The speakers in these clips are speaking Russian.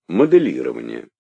Моделирование.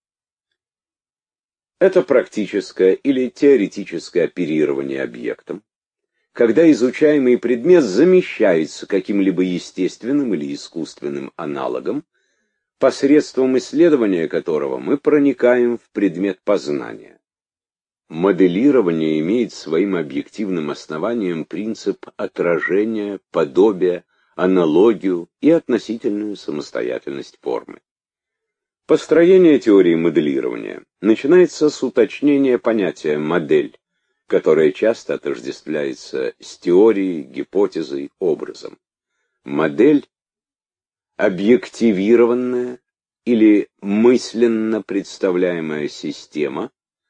Это практическое или теоретическое оперирование объектом, когда изучаемый предмет замещается каким-либо естественным или искусственным аналогом, посредством исследования которого мы проникаем в предмет познания. Моделирование имеет своим объективным основанием принцип отражения, подобия, аналогию и относительную самостоятельность формы. Построение теории моделирования начинается с уточнения понятия «модель», которое часто отождествляется с теорией, гипотезой, образом. Модель — объективированная или мысленно представляемая система,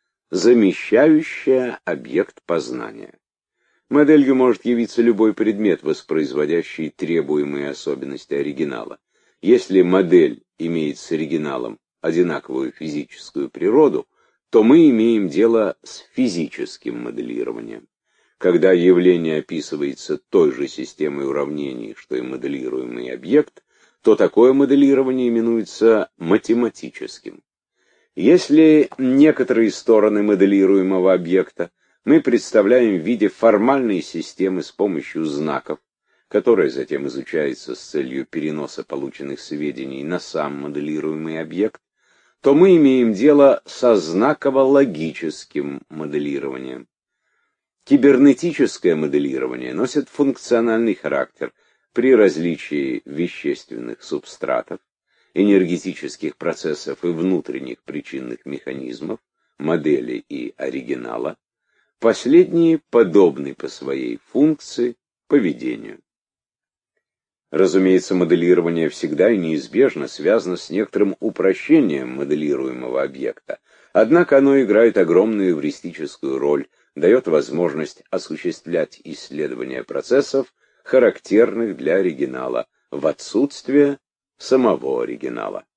замещающая объект познания. Моделью может явиться любой предмет, воспроизводящий требуемые особенности оригинала. Если модель имеет с оригиналом одинаковую физическую природу, то мы имеем дело с физическим моделированием. Когда явление описывается той же системой уравнений, что и моделируемый объект, то такое моделирование именуется математическим. Если некоторые стороны моделируемого объекта мы представляем в виде формальной системы с помощью знаков, которая затем изучается с целью переноса полученных сведений на сам моделируемый объект, то мы имеем дело со знаково-логическим моделированием. Кибернетическое моделирование носит функциональный характер при различии вещественных субстратов, энергетических процессов и внутренних причинных механизмов, модели и оригинала. Последние подобны по своей функции поведению. Разумеется, моделирование всегда и неизбежно связано с некоторым упрощением моделируемого объекта, однако оно играет огромную эвристическую роль, дает возможность осуществлять исследования процессов, характерных для оригинала, в отсутствие самого оригинала.